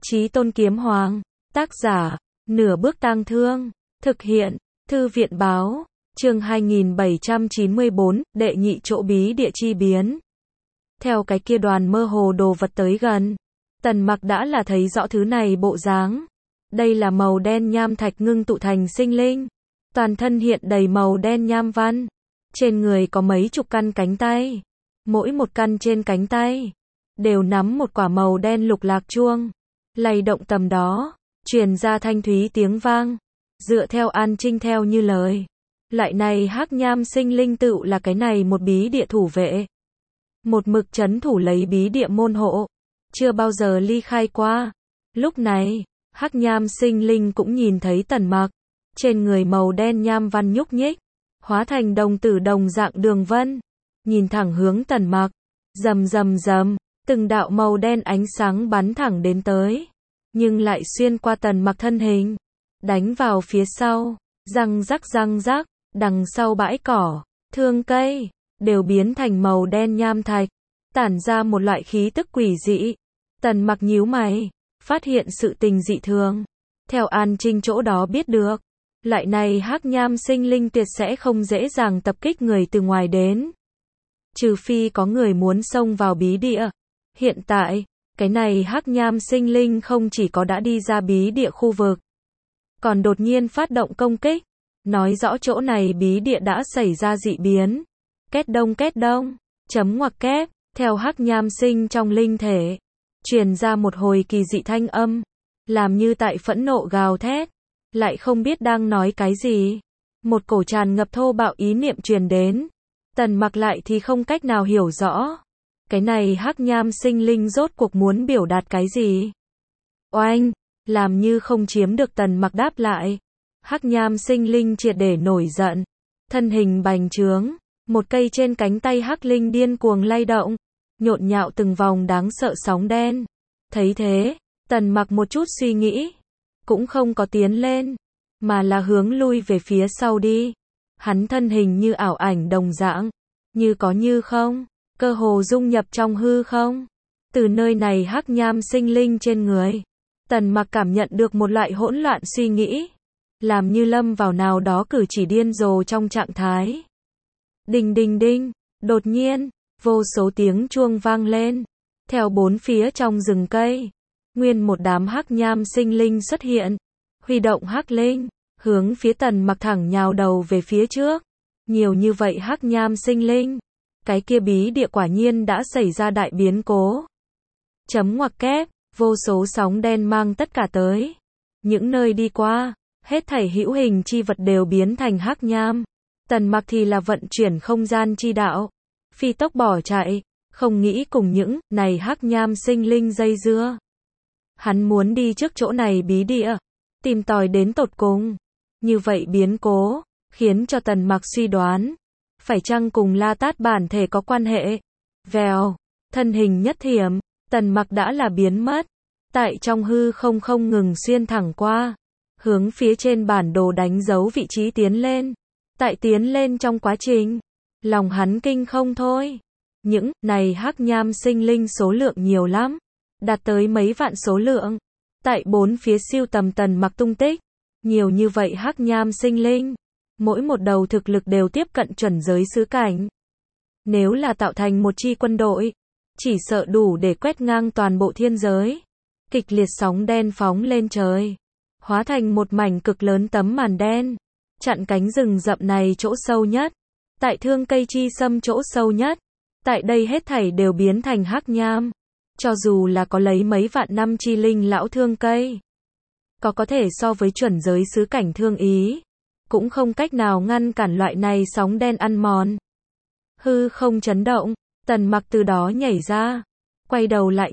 Chí Tôn Kiếm Hoàng. Tác giả, Nửa Bước Tang Thương. Thực hiện, Thư viện báo. Chương 2794, đệ nhị chỗ bí địa chi biến. Theo cái kia đoàn mơ hồ đồ vật tới gần, Tần Mặc đã là thấy rõ thứ này bộ dáng. Đây là màu đen nham thạch ngưng tụ thành sinh linh. Toàn thân hiện đầy màu đen nham văn. Trên người có mấy chục căn cánh tay. Mỗi một căn trên cánh tay đều nắm một quả màu đen lục lạc chuông. Lay động tầm đó, truyền ra thanh thúy tiếng vang. Dựa theo An Trinh theo như lời, loại này hắc nham sinh linh tựu là cái này một bí địa thủ vệ. Một mực trấn thủ lấy bí địa môn hộ, chưa bao giờ ly khai qua. Lúc này, hắc nham sinh linh cũng nhìn thấy Tần Mặc. Trên người màu đen nham văn nhúc nhích, hóa thành đồng tử đồng dạng đường vân. Nhìn thẳng hướng Tần Mặc. Rầm rầm rầm, từng đạo màu đen ánh sáng bắn thẳng đến tới. Nhưng lại xuyên qua Tần Mặc thân hình. Đánh vào phía sau. Răng rắc, đằng sau bãi cỏ, thương cây, đều biến thành màu đen nham thạch. Tản ra một loại khí tức quỷ dị. Tần Mặc nhíu mày, phát hiện sự tình dị thường. Theo An Trinh chỗ đó biết được, loại này hắc nham sinh linh tuyệt sẽ không dễ dàng tập kích người từ ngoài đến. Trừ phi có người muốn xông vào bí địa. Hiện tại, cái này hắc nham sinh linh không chỉ có đã đi ra bí địa khu vực, còn đột nhiên phát động công kích. Nói rõ chỗ này bí địa đã xảy ra dị biến. Két đông, chấm ngoặc kép, theo hắc nham sinh trong linh thể, truyền ra một hồi kỳ dị thanh âm, làm như tại phẫn nộ gào thét, lại không biết đang nói cái gì. Một cổ tràn ngập thô bạo ý niệm truyền đến. Tần Mặc lại thì không cách nào hiểu rõ. Cái này hắc nham sinh linh rốt cuộc muốn biểu đạt cái gì? Oanh, làm như không chiếm được Tần Mặc đáp lại. Hắc nham sinh linh triệt để nổi giận. Thân hình bành trướng. Một cây trên cánh tay hắc linh điên cuồng lay động. Nhộn nhạo từng vòng đáng sợ sóng đen. Thấy thế, Tần Mặc một chút suy nghĩ. Cũng không có tiến lên, mà là hướng lui về phía sau đi. Hắn thân hình như ảo ảnh đồng dạng. Như có như không. Cơ hồ dung nhập trong hư không. Từ nơi này hắc nham sinh linh trên người, Tần Mặc cảm nhận được một loại hỗn loạn suy nghĩ. Làm như lâm vào nào đó cử chỉ điên rồ trong trạng thái. Đinh, đột nhiên, vô số tiếng chuông vang lên. Theo bốn phía trong rừng cây, nguyên một đám hắc nham sinh linh xuất hiện. Huy động hắc linh, hướng phía Tần Mặc thẳng nhào đầu về phía trước. Nhiều như vậy hắc nham sinh linh. Cái kia bí địa quả nhiên đã xảy ra đại biến cố. Chấm ngoặc kép, vô số sóng đen mang tất cả tới. Những nơi đi qua, hết thảy hữu hình chi vật đều biến thành hắc nham. Tần Mặc thì là vận chuyển không gian chi đạo, phi tốc bỏ chạy, không nghĩ cùng những này hắc nham sinh linh dây dưa. Hắn muốn đi trước chỗ này bí địa, tìm tòi đến tột cùng. Như vậy biến cố, khiến cho Tần Mặc suy đoán, phải chăng cùng La Tát bản thể có quan hệ? Vèo, thân hình nhất thiểm, Tần Mặc đã là biến mất. Tại trong hư không ngừng xuyên thẳng qua, hướng phía trên bản đồ đánh dấu vị trí tiến lên. Tại tiến lên trong quá trình, lòng hắn kinh không thôi. Những này hắc nham sinh linh số lượng nhiều lắm, đạt tới mấy vạn số lượng. Tại bốn phía siêu tầm Tần Mặc tung tích, nhiều như vậy hắc nham sinh linh, mỗi một đầu thực lực đều tiếp cận chuẩn giới sứ cảnh. Nếu là tạo thành một chi quân đội, chỉ sợ đủ để quét ngang toàn bộ thiên giới. Kịch liệt sóng đen phóng lên trời, hóa thành một mảnh cực lớn tấm màn đen, chặn cánh rừng rậm này chỗ sâu nhất. Tại thương cây chi sâm chỗ sâu nhất, tại đây hết thảy đều biến thành hắc nham. Cho dù là có lấy mấy vạn năm chi linh lão thương cây, có thể so với chuẩn giới sứ cảnh thương ý, cũng không cách nào ngăn cản loại này sóng đen ăn mòn. Hư không chấn động, Tần Mặc từ đó nhảy ra, quay đầu lại,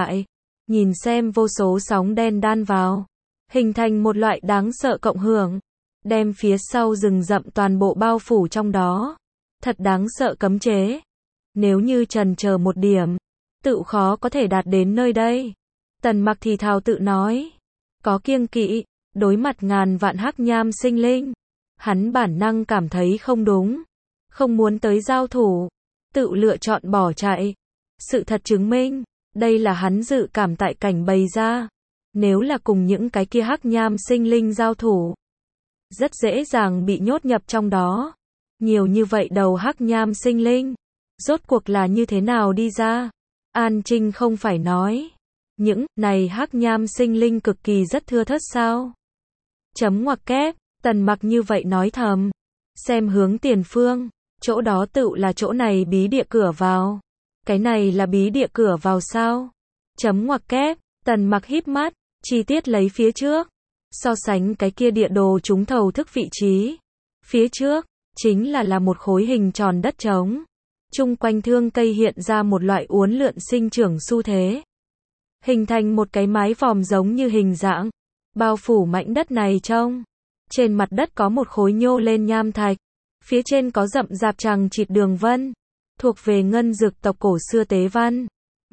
nhìn xem vô số sóng đen đan vào, hình thành một loại đáng sợ cộng hưởng, đem phía sau rừng rậm toàn bộ bao phủ trong đó. Thật đáng sợ cấm chế. Nếu như chần chờ một điểm, tự khó có thể đạt đến nơi đây. Tần Mặc thì thào tự nói, có kiêng kỵ, đối mặt ngàn vạn hắc nham sinh linh. Hắn bản năng cảm thấy không đúng, không muốn tới giao thủ, tự lựa chọn bỏ chạy. Sự thật chứng minh, đây là hắn dự cảm tại cảnh bày ra. Nếu là cùng những cái kia hắc nham sinh linh giao thủ, rất dễ dàng bị nhốt nhập trong đó. Nhiều như vậy đầu hắc nham sinh linh, rốt cuộc là như thế nào đi ra? An Trinh không phải nói, những này hắc nham sinh linh cực kỳ rất thưa thớt sao? Chấm ngoặc kép, Tần Mặc như vậy nói thầm, xem hướng tiền phương, chỗ đó tựu là chỗ này bí địa cửa vào. Cái này là bí địa cửa vào sao? Chấm ngoặc kép, Tần Mặc híp mắt, chi tiết lấy phía trước, so sánh cái kia địa đồ trúng thầu thức vị trí. Phía trước, chính là một khối hình tròn đất trống. Chung quanh thương cây hiện ra một loại uốn lượn sinh trưởng xu thế. Hình thành một cái mái vòm giống như hình dạng, bao phủ mảnh đất này trông. Trên mặt đất có một khối nhô lên nham thạch. Phía trên có rậm rạp chằng chịt đường vân, thuộc về ngân dực tộc cổ xưa tế văn.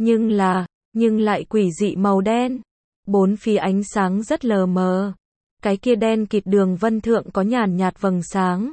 Nhưng lại quỷ dị màu đen. Bốn phía ánh sáng rất lờ mờ. Cái kia đen kịt đường vân thượng có nhàn nhạt vầng sáng.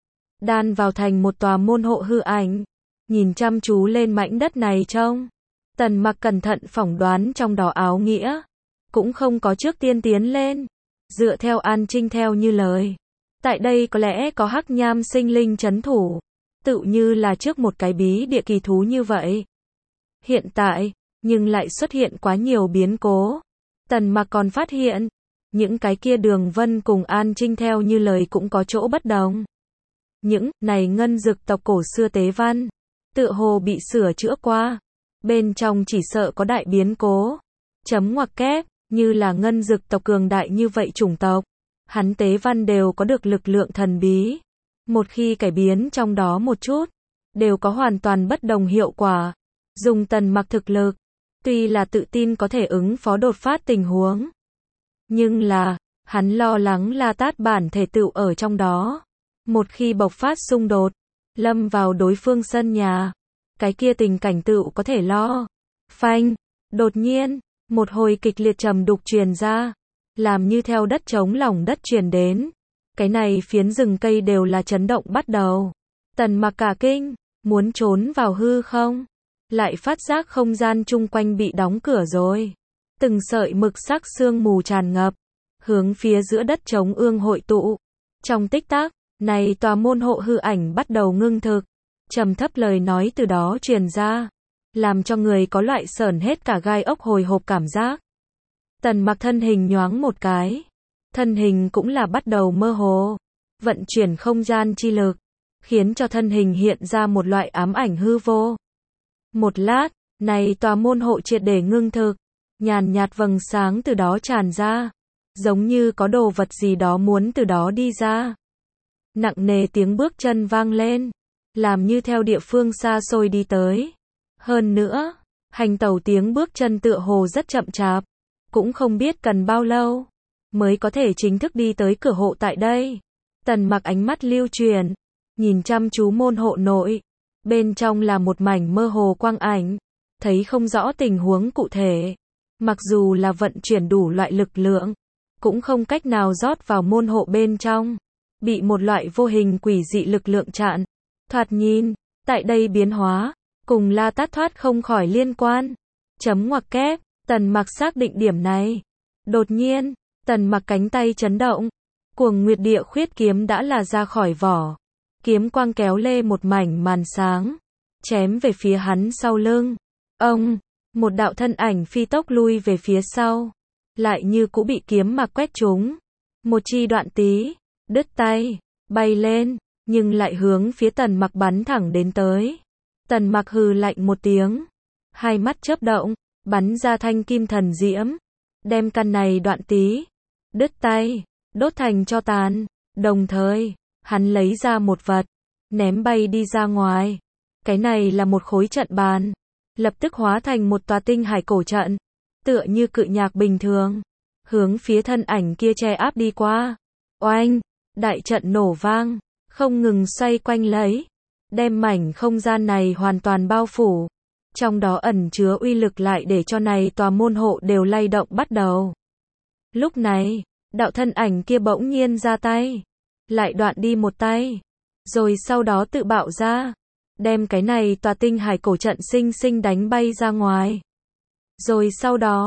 Đan vào thành một tòa môn hộ hư ảnh. Nhìn chăm chú lên mảnh đất này trông. Tần Mặc cẩn thận phỏng đoán trong đó áo nghĩa. Cũng không có trước tiên tiến lên. Dựa theo An Trinh theo như lời. Tại đây có lẽ có hắc nham sinh linh trấn thủ. Tự như là trước một cái bí địa kỳ thú như vậy. Hiện tại, nhưng lại xuất hiện quá nhiều biến cố. Tần Mặc còn phát hiện, những cái kia đường vân cùng An Trinh theo như lời cũng có chỗ bất đồng. Những này ngân dực tộc cổ xưa tế văn, tựa hồ bị sửa chữa qua. Bên trong chỉ sợ có đại biến cố. Chấm ngoặc kép, như là ngân dực tộc cường đại như vậy chủng tộc. Hắn tế văn đều có được lực lượng thần bí. Một khi cải biến trong đó một chút, đều có hoàn toàn bất đồng hiệu quả. Dùng Tần Mặc thực lực, tuy là tự tin có thể ứng phó đột phát tình huống. Nhưng là, hắn lo lắng La Tát bản thể tựu ở trong đó. Một khi bộc phát xung đột, lâm vào đối phương sân nhà, cái kia tình cảnh tựu có thể lo. Phanh, đột nhiên, một hồi kịch liệt trầm đục truyền ra, làm như theo đất trống lòng đất truyền đến. Cái này phiến rừng cây đều là chấn động bắt đầu. Tần Mặc cả kinh, muốn trốn vào hư không, lại phát giác không gian chung quanh bị đóng cửa rồi. Từng sợi mực sắc sương mù tràn ngập, hướng phía giữa đất trống ương hội tụ. Trong tích tắc, này tòa môn hộ hư ảnh bắt đầu ngưng thực. Trầm thấp lời nói từ đó truyền ra, làm cho người có loại sởn hết cả gai ốc hồi hộp cảm giác. Tần Mặc thân hình nhoáng một cái, thân hình cũng là bắt đầu mơ hồ, vận chuyển không gian chi lực, khiến cho thân hình hiện ra một loại ám ảnh hư vô. Một lát, này tòa môn hộ triệt để ngưng thực, nhàn nhạt vầng sáng từ đó tràn ra, giống như có đồ vật gì đó muốn từ đó đi ra. Nặng nề tiếng bước chân vang lên, làm như theo địa phương xa xôi đi tới. Hơn nữa, hành tẩu tiếng bước chân tựa hồ rất chậm chạp, cũng không biết cần bao lâu mới có thể chính thức đi tới cửa hộ tại đây. Tần Mặc ánh mắt lưu chuyển, nhìn chăm chú môn hộ nội, bên trong là một mảnh mơ hồ quang ảnh, thấy không rõ tình huống cụ thể. Mặc dù là vận chuyển đủ loại lực lượng, cũng không cách nào rót vào môn hộ bên trong, bị một loại vô hình quỷ dị lực lượng chặn. Thoạt nhìn, tại đây biến hóa, cùng La Tát thoát không khỏi liên quan. Chấm ngoặc kép, Tần Mặc xác định điểm này. Đột nhiên, Tần Mặc cánh tay chấn động, Cuồng Nguyệt Địa Khuyết kiếm đã là ra khỏi vỏ. Kiếm quang kéo lê một mảnh màn sáng, chém về phía hắn sau lưng. Ông, một đạo thân ảnh phi tốc lui về phía sau, lại như cũ bị kiếm mà quét trúng. Một chi đoạn tí, đứt tay, bay lên, nhưng lại hướng phía Tần Mặc bắn thẳng đến tới. Tần Mặc hừ lạnh một tiếng, hai mắt chớp động, bắn ra thanh kim thần diễm, đem căn này đoạn tí, đứt tay, đốt thành tro tàn. Đồng thời, hắn lấy ra một vật, ném bay đi ra ngoài. Cái này là một khối trận bàn, lập tức hóa thành một tòa tinh hải cổ trận, tựa như cự nhạc bình thường, hướng phía thân ảnh kia che áp đi qua. Oanh, đại trận nổ vang, không ngừng xoay quanh lấy, đem mảnh không gian này hoàn toàn bao phủ. Trong đó ẩn chứa uy lực lại để cho này tòa môn hộ đều lay động bắt đầu. Lúc này, đạo thân ảnh kia bỗng nhiên ra tay, lại đoạn đi một tay, rồi sau đó tự bạo ra, đem cái này tòa tinh hải cổ trận sinh sinh đánh bay ra ngoài. Rồi sau đó,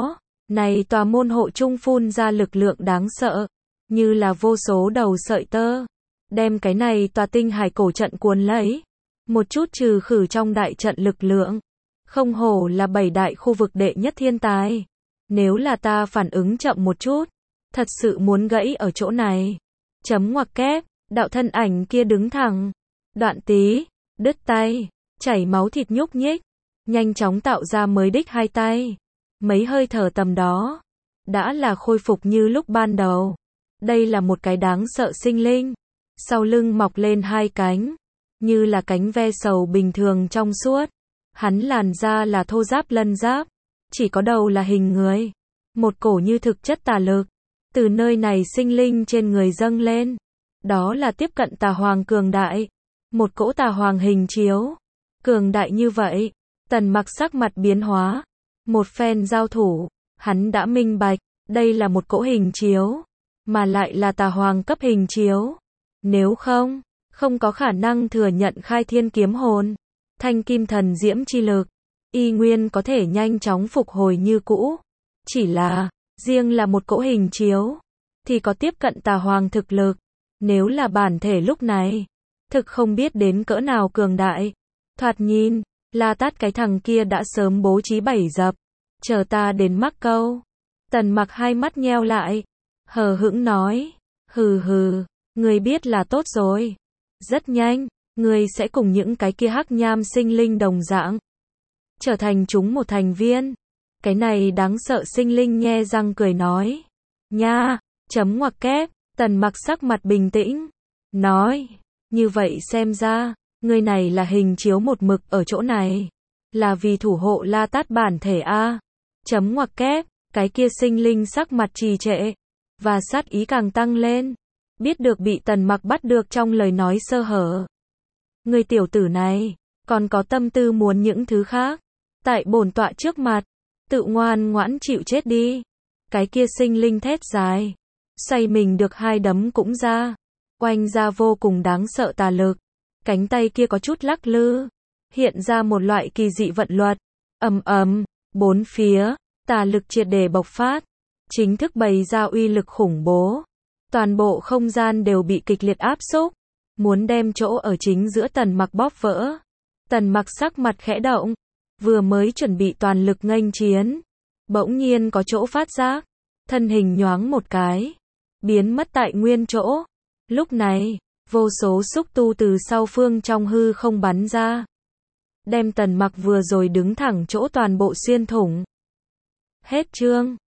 Này tòa môn hộ chung phun ra lực lượng đáng sợ, như là vô số đầu sợi tơ, đem cái này tòa tinh hải cổ trận cuốn lấy, một chút trừ khử trong đại trận lực lượng. Không hổ là 7 đại khu vực đệ nhất thiên tài. Nếu là ta phản ứng chậm một chút, thật sự muốn gãy ở chỗ này. Chấm ngoặc kép, đạo thân ảnh kia đứng thẳng, đoạn tí, đứt tay, chảy máu thịt nhúc nhích, nhanh chóng tạo ra mới đích hai tay. Mấy hơi thở tầm đó, đã là khôi phục như lúc ban đầu. Đây là một cái đáng sợ sinh linh, sau lưng mọc lên hai cánh, như là cánh ve sầu bình thường trong suốt. Hắn làn da là thô ráp lân giáp, chỉ có đầu là hình người. Một cổ như thực chất tà lực, từ nơi này sinh linh trên người dâng lên. Đó là tiếp cận tà hoàng cường đại. Một cỗ tà hoàng hình chiếu. Cường đại như vậy, Tần Mặc sắc mặt biến hóa. Một phen giao thủ, hắn đã minh bạch, đây là một cỗ hình chiếu, mà lại là tà hoàng cấp hình chiếu. Nếu không, không có khả năng thừa nhận khai thiên kiếm hồn, thanh kim thần diễm chi lực, y nguyên có thể nhanh chóng phục hồi như cũ. Chỉ là, riêng là một cỗ hình chiếu, thì có tiếp cận tà hoàng thực lực. Nếu là bản thể lúc này, thực không biết đến cỡ nào cường đại. Thoạt nhìn, La Tát cái thằng kia đã sớm bố trí bẫy dập, chờ ta đến mắc câu. Tần Mặc hai mắt nheo lại, hờ hững nói, hừ hừ, ngươi biết là tốt rồi. Rất nhanh, ngươi sẽ cùng những cái kia hắc nham sinh linh đồng dạng, trở thành chúng một thành viên. Cái này đáng sợ sinh linh nhe răng cười nói, nha, chấm ngoặc kép. Tần Mặc sắc mặt bình tĩnh, nói, như vậy xem ra, ngươi này là hình chiếu một mực ở chỗ này, là vì thủ hộ La Tát bản thể a. Chấm ngoặc kép, cái kia sinh linh sắc mặt trì trệ, và sát ý càng tăng lên, biết được bị Tần Mặc bắt được trong lời nói sơ hở. Người tiểu tử này, còn có tâm tư muốn những thứ khác, tại bổn tọa trước mặt, tự ngoan ngoãn chịu chết đi. Cái kia sinh linh thét dài, xoay mình được hai đấm cũng ra, oanh ra vô cùng đáng sợ tà lực. Cánh tay kia có chút lắc lư, hiện ra một loại kỳ dị vận luật. Ầm ầm, bốn phía, tà lực triệt để bộc phát, chính thức bày ra uy lực khủng bố. Toàn bộ không gian đều bị kịch liệt áp xúc, muốn đem chỗ ở chính giữa Tần Mặc bóp vỡ. Tần Mặc sắc mặt khẽ động, vừa mới chuẩn bị toàn lực nghênh chiến, bỗng nhiên có chỗ phát giác, thân hình nhoáng một cái, biến mất tại nguyên chỗ. Lúc này, vô số xúc tu từ sau phương trong hư không bắn ra, đem Tần Mặc vừa rồi đứng thẳng chỗ toàn bộ xuyên thủng. Hết chương.